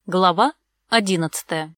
Глава 11.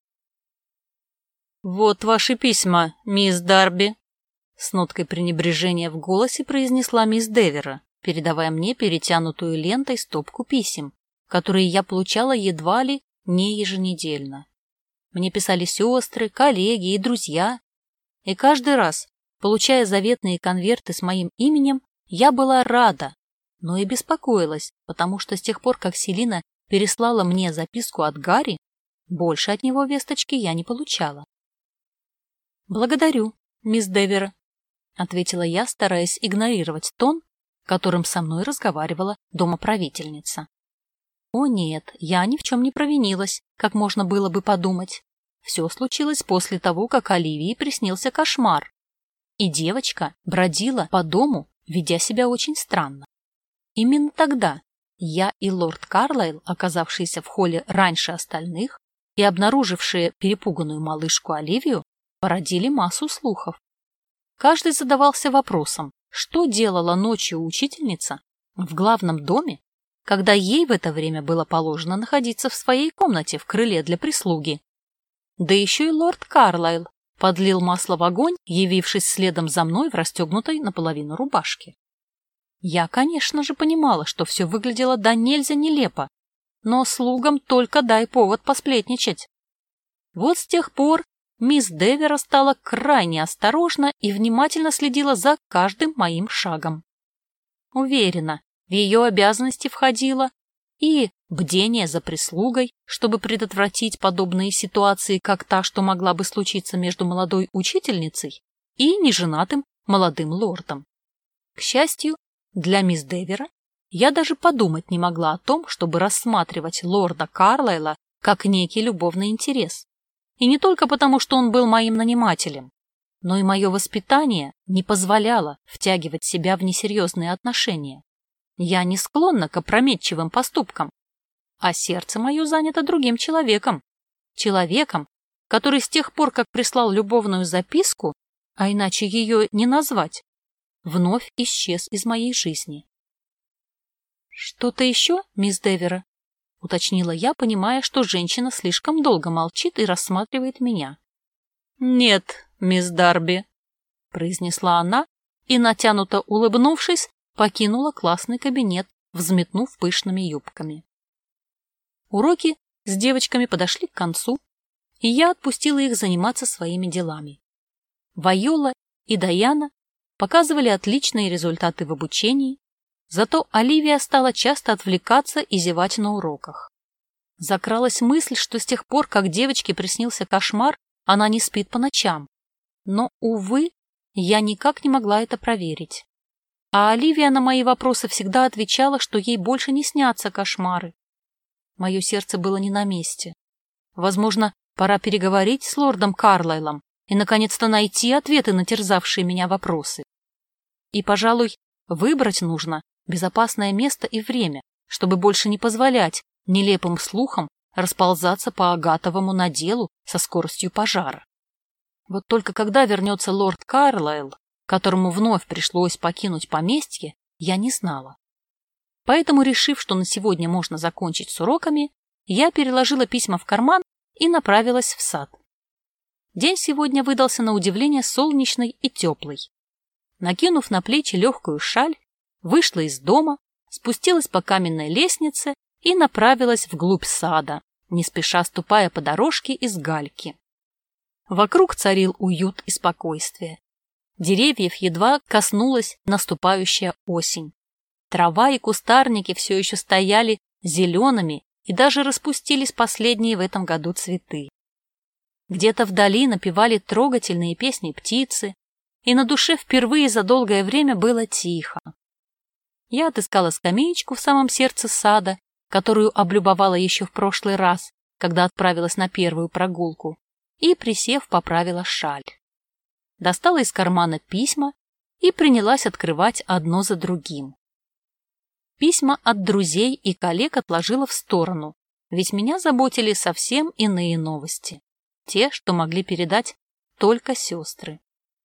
«Вот ваши письма, мисс Дарби», — с ноткой пренебрежения в голосе произнесла мисс Девера, передавая мне перетянутую лентой стопку писем, которые я получала едва ли не еженедельно. Мне писали сестры, коллеги и друзья, и каждый раз, получая заветные конверты с моим именем, я была рада, но и беспокоилась, потому что с тех пор, как Селина переслала мне записку от Гарри, больше от него весточки я не получала. «Благодарю, мисс Девера», — ответила я, стараясь игнорировать тон, которым со мной разговаривала домоправительница. О нет, я ни в чем не провинилась, как можно было бы подумать. Все случилось после того, как Оливии приснился кошмар, и девочка бродила по дому, ведя себя очень странно. Именно тогда я и лорд Карлайл, оказавшиеся в холле раньше остальных и обнаружившие перепуганную малышку Оливию, породили массу слухов. Каждый задавался вопросом, что делала ночью учительница в главном доме, когда ей в это время было положено находиться в своей комнате в крыле для прислуги. Да еще и лорд Карлайл подлил масло в огонь, явившись следом за мной в расстегнутой наполовину рубашке. Я, конечно же, понимала, что все выглядело до нельзя нелепо, но слугам только дай повод посплетничать. Вот с тех пор мисс Девера стала крайне осторожна и внимательно следила за каждым моим шагом. Уверена, в ее обязанности входило и бдение за прислугой, чтобы предотвратить подобные ситуации, как та, что могла бы случиться между молодой учительницей и неженатым молодым лордом. К счастью, для мисс Девера я даже подумать не могла о том, чтобы рассматривать лорда Карлайла как некий любовный интерес. И не только потому, что он был моим нанимателем, но и мое воспитание не позволяло втягивать себя в несерьезные отношения. Я не склонна к опрометчивым поступкам, а сердце мое занято другим человеком. Человеком, который с тех пор, как прислал любовную записку, а иначе ее не назвать, вновь исчез из моей жизни. «Что-то еще, мисс Девера?» — уточнила я, понимая, что женщина слишком долго молчит и рассматривает меня. «Нет, мисс Дарби», — произнесла она и, натянуто улыбнувшись, покинула классный кабинет, взметнув пышными юбками. Уроки с девочками подошли к концу, и я отпустила их заниматься своими делами. Вайола и Даяна показывали отличные результаты в обучении, зато Оливия стала часто отвлекаться и зевать на уроках. Закралась мысль, что с тех пор, как девочке приснился кошмар, она не спит по ночам. Но, увы, я никак не могла это проверить. А Оливия на мои вопросы всегда отвечала, что ей больше не снятся кошмары. Мое сердце было не на месте. Возможно, пора переговорить с лордом Карлайлом и, наконец-то, найти ответы на терзавшие меня вопросы. И, пожалуй, выбрать нужно безопасное место и время, чтобы больше не позволять нелепым слухам расползаться по агатовому наделу со скоростью пожара. Вот только когда вернется лорд Карлайл, которому вновь пришлось покинуть поместье, я не знала. Поэтому, решив, что на сегодня можно закончить с уроками, я переложила письма в карман и направилась в сад. День сегодня выдался на удивление солнечный и теплый. Накинув на плечи легкую шаль, вышла из дома, спустилась по каменной лестнице и направилась вглубь сада, не спеша ступая по дорожке из гальки. Вокруг царил уют и спокойствие. Деревьев едва коснулась наступающая осень. Трава и кустарники все еще стояли зелеными, и даже распустились последние в этом году цветы. Где-то вдали напевали трогательные песни птицы, и на душе впервые за долгое время было тихо. Я отыскала скамеечку в самом сердце сада, которую облюбовала еще в прошлый раз, когда отправилась на первую прогулку, и, присев, поправила шаль. Достала из кармана письма и принялась открывать одно за другим. Письма от друзей и коллег отложила в сторону, ведь меня заботили совсем иные новости, те, что могли передать только сестры.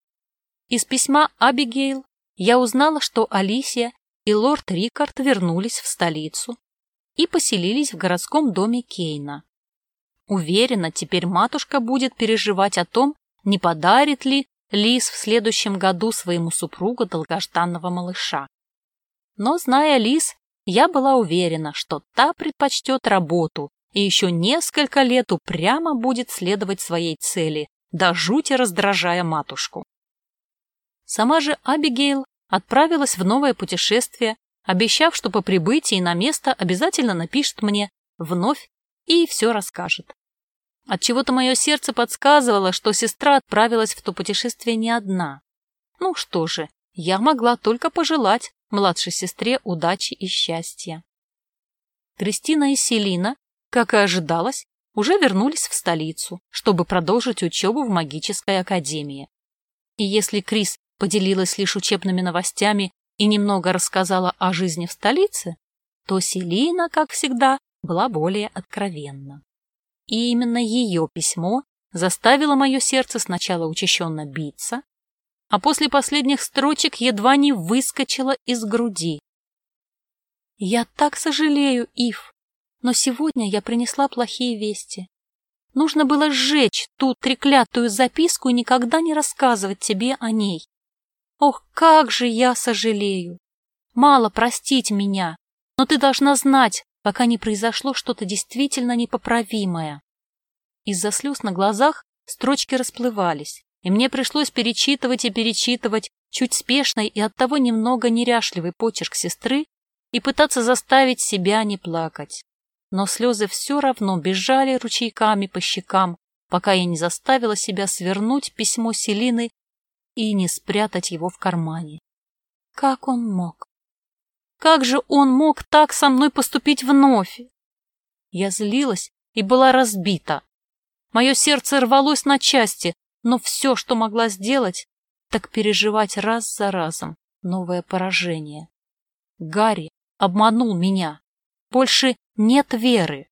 Из письма Абигейл я узнала, что Алисия и лорд Рикард вернулись в столицу, и поселились в городском доме Кейна. Уверена, теперь матушка будет переживать о том, не подарит ли Лиз в следующем году своему супругу долгожданного малыша. Но, зная Лиз, я была уверена, что та предпочтет работу и еще несколько лет упрямо будет следовать своей цели, до жути раздражая матушку. Сама же Абигейл отправилась в новое путешествие, обещав, что по прибытии на место обязательно напишет мне вновь и все расскажет. Отчего-то мое сердце подсказывало, что сестра отправилась в то путешествие не одна. Ну что же, я могла только пожелать младшей сестре удачи и счастья. Кристина и Селина, как и ожидалось, уже вернулись в столицу, чтобы продолжить учебу в магической академии. И если Крис поделилась лишь учебными новостями и немного рассказала о жизни в столице, то Селина, как всегда, была более откровенна. И именно ее письмо заставило мое сердце сначала учащенно биться, а после последних строчек едва не выскочило из груди. «Я так сожалею, Ив, но сегодня я принесла плохие вести. Нужно было сжечь ту треклятую записку и никогда не рассказывать тебе о ней. Ох, как же я сожалею! Мало простить меня, но ты должна знать, пока не произошло что-то действительно непоправимое». Из-за слез на глазах строчки расплывались, и мне пришлось перечитывать и перечитывать чуть спешный и оттого немного неряшливый почерк сестры и пытаться заставить себя не плакать. Но слезы все равно бежали ручейками по щекам, пока я не заставила себя свернуть письмо Селины и не спрятать его в кармане. Как он мог? Как же он мог так со мной поступить вновь? Я злилась и была разбита. Мое сердце рвалось на части, но все, что могла сделать, так переживать раз за разом новое поражение. Гарри обманул меня. Больше нет веры.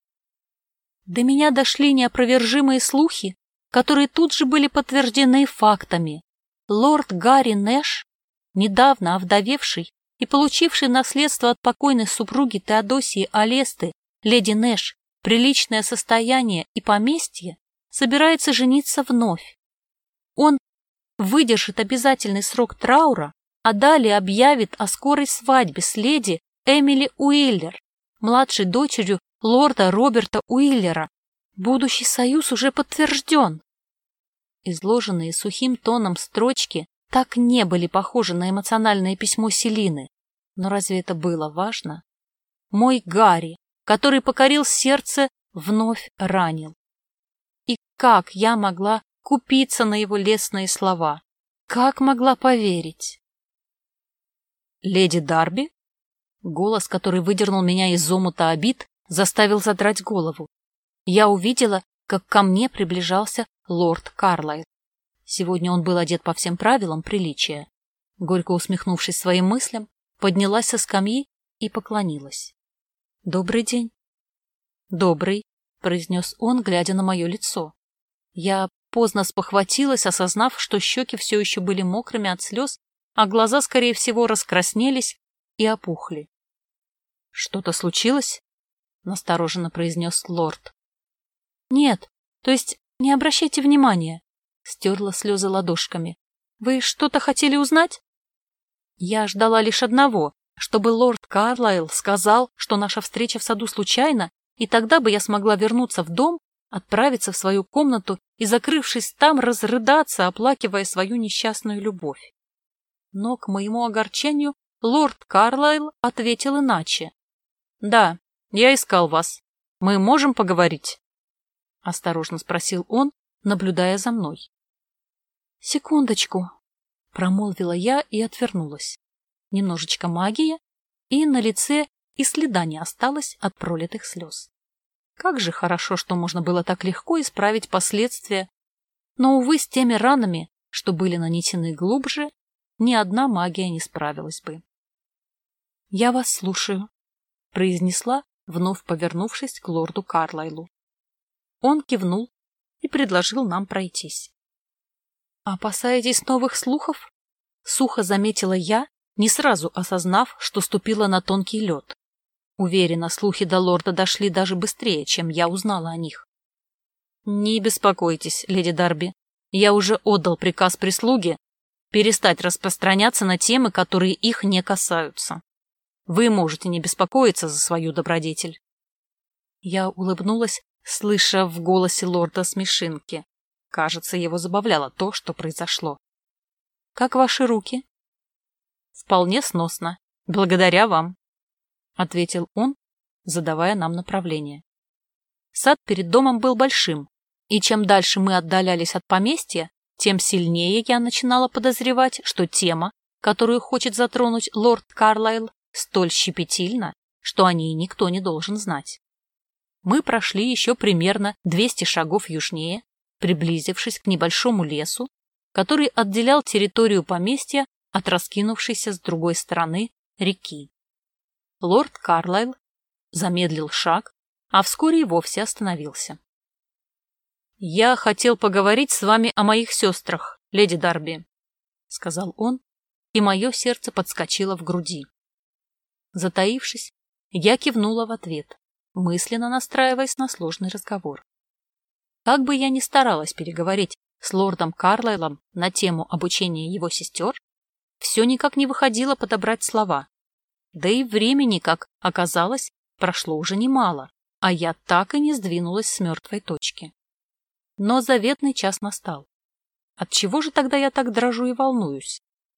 До меня дошли неопровержимые слухи, которые тут же были подтверждены фактами. Лорд Гарри Нэш, недавно овдовевший и получивший наследство от покойной супруги Теодосии Алесты, леди Нэш, приличное состояние и поместье, собирается жениться вновь. Он выдержит обязательный срок траура, а далее объявит о скорой свадьбе с леди Эмили Уиллер, младшей дочерью лорда Роберта Уиллера. Будущий союз уже подтвержден. Изложенные сухим тоном строчки так не были похожи на эмоциональное письмо Селины. Но разве это было важно? Мой Гарри, который покорил сердце, вновь ранил. И как я могла купиться на его лестные слова? Как могла поверить? «Леди Дарби?» Голос, который выдернул меня из омута обид, заставил задрать голову. Я увидела, как ко мне приближался лорд Карлайл. Сегодня он был одет по всем правилам приличия. Горько усмехнувшись своим мыслям, поднялась со скамьи и поклонилась. «Добрый день». «Добрый», — произнес он, глядя на мое лицо. Я поздно спохватилась, осознав, что щеки все еще были мокрыми от слез, а глаза, скорее всего, раскраснелись и опухли. «Что-то случилось?» — настороженно произнес лорд. «Нет, то есть не обращайте внимания», — стерла слезы ладошками. «Вы что-то хотели узнать?» Я ждала лишь одного, чтобы лорд Карлайл сказал, что наша встреча в саду случайна, и тогда бы я смогла вернуться в дом, отправиться в свою комнату и, закрывшись там, разрыдаться, оплакивая свою несчастную любовь. Но, к моему огорчению, лорд Карлайл ответил иначе. «Да, я искал вас. Мы можем поговорить?» — осторожно спросил он, наблюдая за мной. «Секундочку», — промолвила я и отвернулась. Немножечко магии, и на лице и следа не осталось от пролитых слез. Как же хорошо, что можно было так легко исправить последствия, но, увы, с теми ранами, что были нанесены глубже, ни одна магия не справилась бы. «Я вас слушаю», — произнесла, вновь повернувшись к лорду Карлайлу. Он кивнул и предложил нам пройтись. «Опасаетесь новых слухов?» — сухо заметила я, не сразу осознав, что ступила на тонкий лед. Уверена, слухи до лорда дошли даже быстрее, чем я узнала о них. Не беспокойтесь, леди Дарби. Я уже отдал приказ прислуге перестать распространяться на темы, которые их не касаются. Вы можете не беспокоиться за свою добродетель. Я улыбнулась, слыша в голосе лорда смешинки. Кажется, его забавляло то, что произошло. «Как ваши руки?» «Вполне сносно. Благодаря вам», — ответил он, задавая нам направление. Сад перед домом был большим, и чем дальше мы отдалялись от поместья, тем сильнее я начинала подозревать, что тема, которую хочет затронуть лорд Карлайл, столь щепетильна, что о ней никто не должен знать. Мы прошли еще примерно 200 шагов южнее, приблизившись к небольшому лесу, который отделял территорию поместья от раскинувшейся с другой стороны реки. Лорд Карлайл замедлил шаг, а вскоре и вовсе остановился. «Я хотел поговорить с вами о моих сестрах, леди Дарби», — сказал он, и мое сердце подскочило в груди. Затаившись, я кивнула в ответ, мысленно настраиваясь на сложный разговор. Как бы я ни старалась переговорить с лордом Карлайлом на тему обучения его сестер, все никак не выходило подобрать слова. Да и времени, как оказалось, прошло уже немало, а я так и не сдвинулась с мертвой точки. Но заветный час настал. Отчего же тогда я так дрожу и волнуюсь?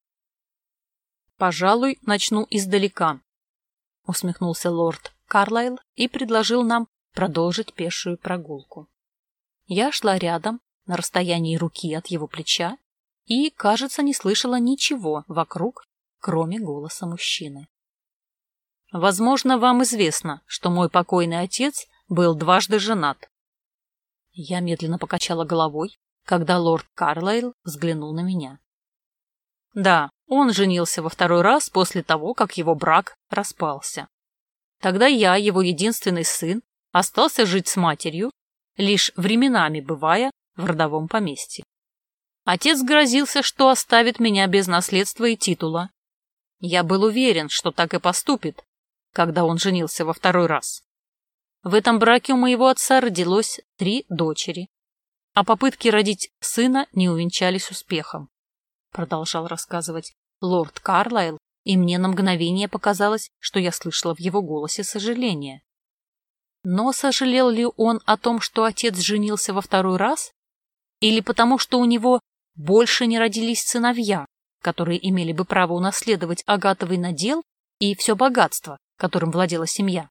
«Пожалуй, начну издалека», — усмехнулся лорд Карлайл и предложил нам продолжить пешую прогулку. Я шла рядом, на расстоянии руки от его плеча, и, кажется, не слышала ничего вокруг, кроме голоса мужчины. «Возможно, вам известно, что мой покойный отец был дважды женат». Я медленно покачала головой, когда лорд Карлайл взглянул на меня. Да, он женился во второй раз после того, как его брак распался. Тогда я, его единственный сын, остался жить с матерью, лишь временами бывая в родовом поместье. Отец грозился, что оставит меня без наследства и титула. Я был уверен, что так и поступит, когда он женился во второй раз. В этом браке у моего отца родилось 3 дочери, а попытки родить сына не увенчались успехом, продолжал рассказывать лорд Карлайл, и мне на мгновение показалось, что я слышала в его голосе сожаление. Но сожалел ли он о том, что отец женился во второй раз? Или потому, что у него больше не родились сыновья, которые имели бы право унаследовать Агатовый надел и все богатство, которым владела семья?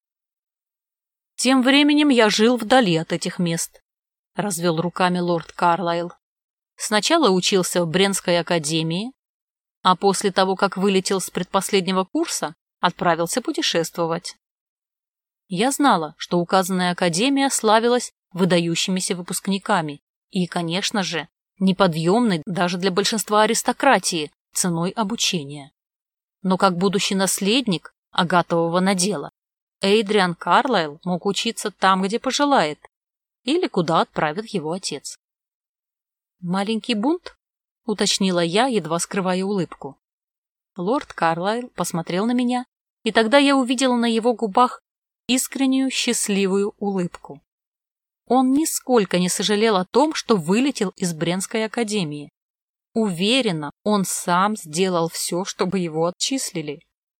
Тем временем я жил вдали от этих мест, — развел руками лорд Карлайл. Сначала учился в Бренской академии, а после того, как вылетел с предпоследнего курса, отправился путешествовать. Я знала, что указанная академия славилась выдающимися выпускниками и, конечно же, неподъемной даже для большинства аристократии ценой обучения. Но как будущий наследник Агатового надела, Эйдриан Карлайл мог учиться там, где пожелает, или куда отправит его отец. «Маленький бунт?» — уточнила я, едва скрывая улыбку. Лорд Карлайл посмотрел на меня, и тогда я увидела на его губах искреннюю счастливую улыбку. Он нисколько не сожалел о том, что вылетел из Бренской академии. Уверена, он сам сделал все, чтобы его отчислили.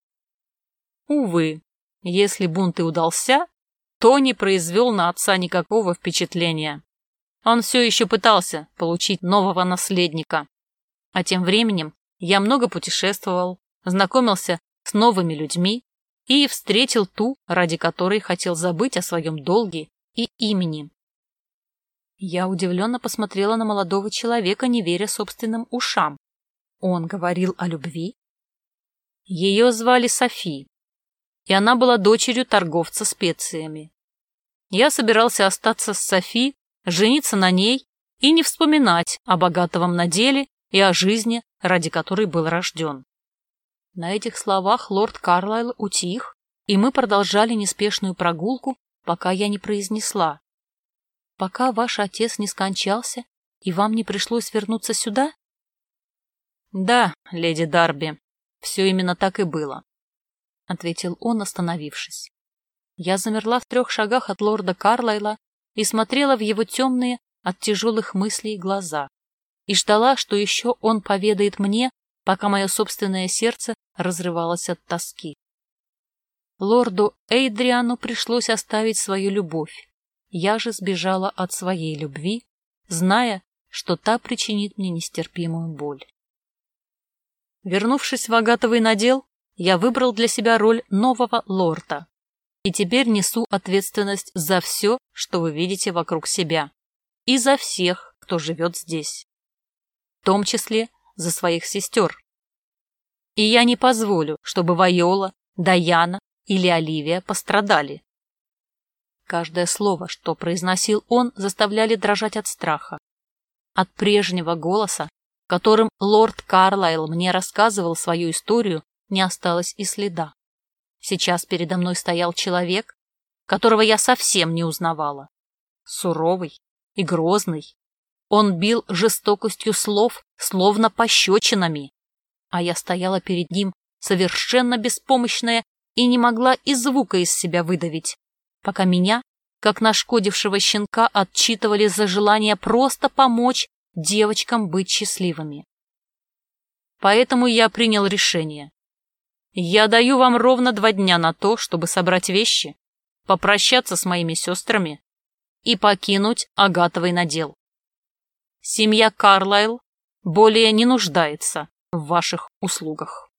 Увы, если бунт и удался, то не произвел на отца никакого впечатления. Он все еще пытался получить нового наследника. А тем временем я много путешествовал, знакомился с новыми людьми и встретил ту, ради которой хотел забыть о своем долге и имени. Я удивленно посмотрела на молодого человека, не веря собственным ушам. Он говорил о любви? Ее звали Софи, и она была дочерью торговца специями. Я собирался остаться с Софи, жениться на ней и не вспоминать о богатовом наделе и о жизни, ради которой был рожден. На этих словах лорд Карлайл утих, и мы продолжали неспешную прогулку, пока я не произнесла: «Пока ваш отец не скончался, и вам не пришлось вернуться сюда?» «Да, леди Дарби, все именно так и было», — ответил он, остановившись. Я замерла в 3 шагах от лорда Карлайла и смотрела в его темные от тяжелых мыслей глаза и ждала, что еще он поведает мне, пока мое собственное сердце разрывалось от тоски. Лорду Эйдриану пришлось оставить свою любовь. Я же сбежала от своей любви, зная, что та причинит мне нестерпимую боль. Вернувшись в агатовый надел, я выбрал для себя роль нового лорда и теперь несу ответственность за все, что вы видите вокруг себя, и за всех, кто живет здесь, в том числе за своих сестер. И я не позволю, чтобы Вайола, Даяна или Оливия пострадали. Каждое слово, что произносил он, заставляли дрожать от страха. От прежнего голоса, которым лорд Карлайл мне рассказывал свою историю, не осталось и следа. Сейчас передо мной стоял человек, которого я совсем не узнавала. Суровый и грозный. Он бил жестокостью слов, словно пощечинами. А я стояла перед ним, совершенно беспомощная, и не могла и звука из себя выдавить, пока меня, как нашкодившего щенка, отчитывали за желание просто помочь девочкам быть счастливыми. Поэтому я принял решение. Я даю вам ровно 2 дня на то, чтобы собрать вещи, попрощаться с моими сестрами и покинуть агатовый надел. Семья Карлайл более не нуждается в ваших услугах.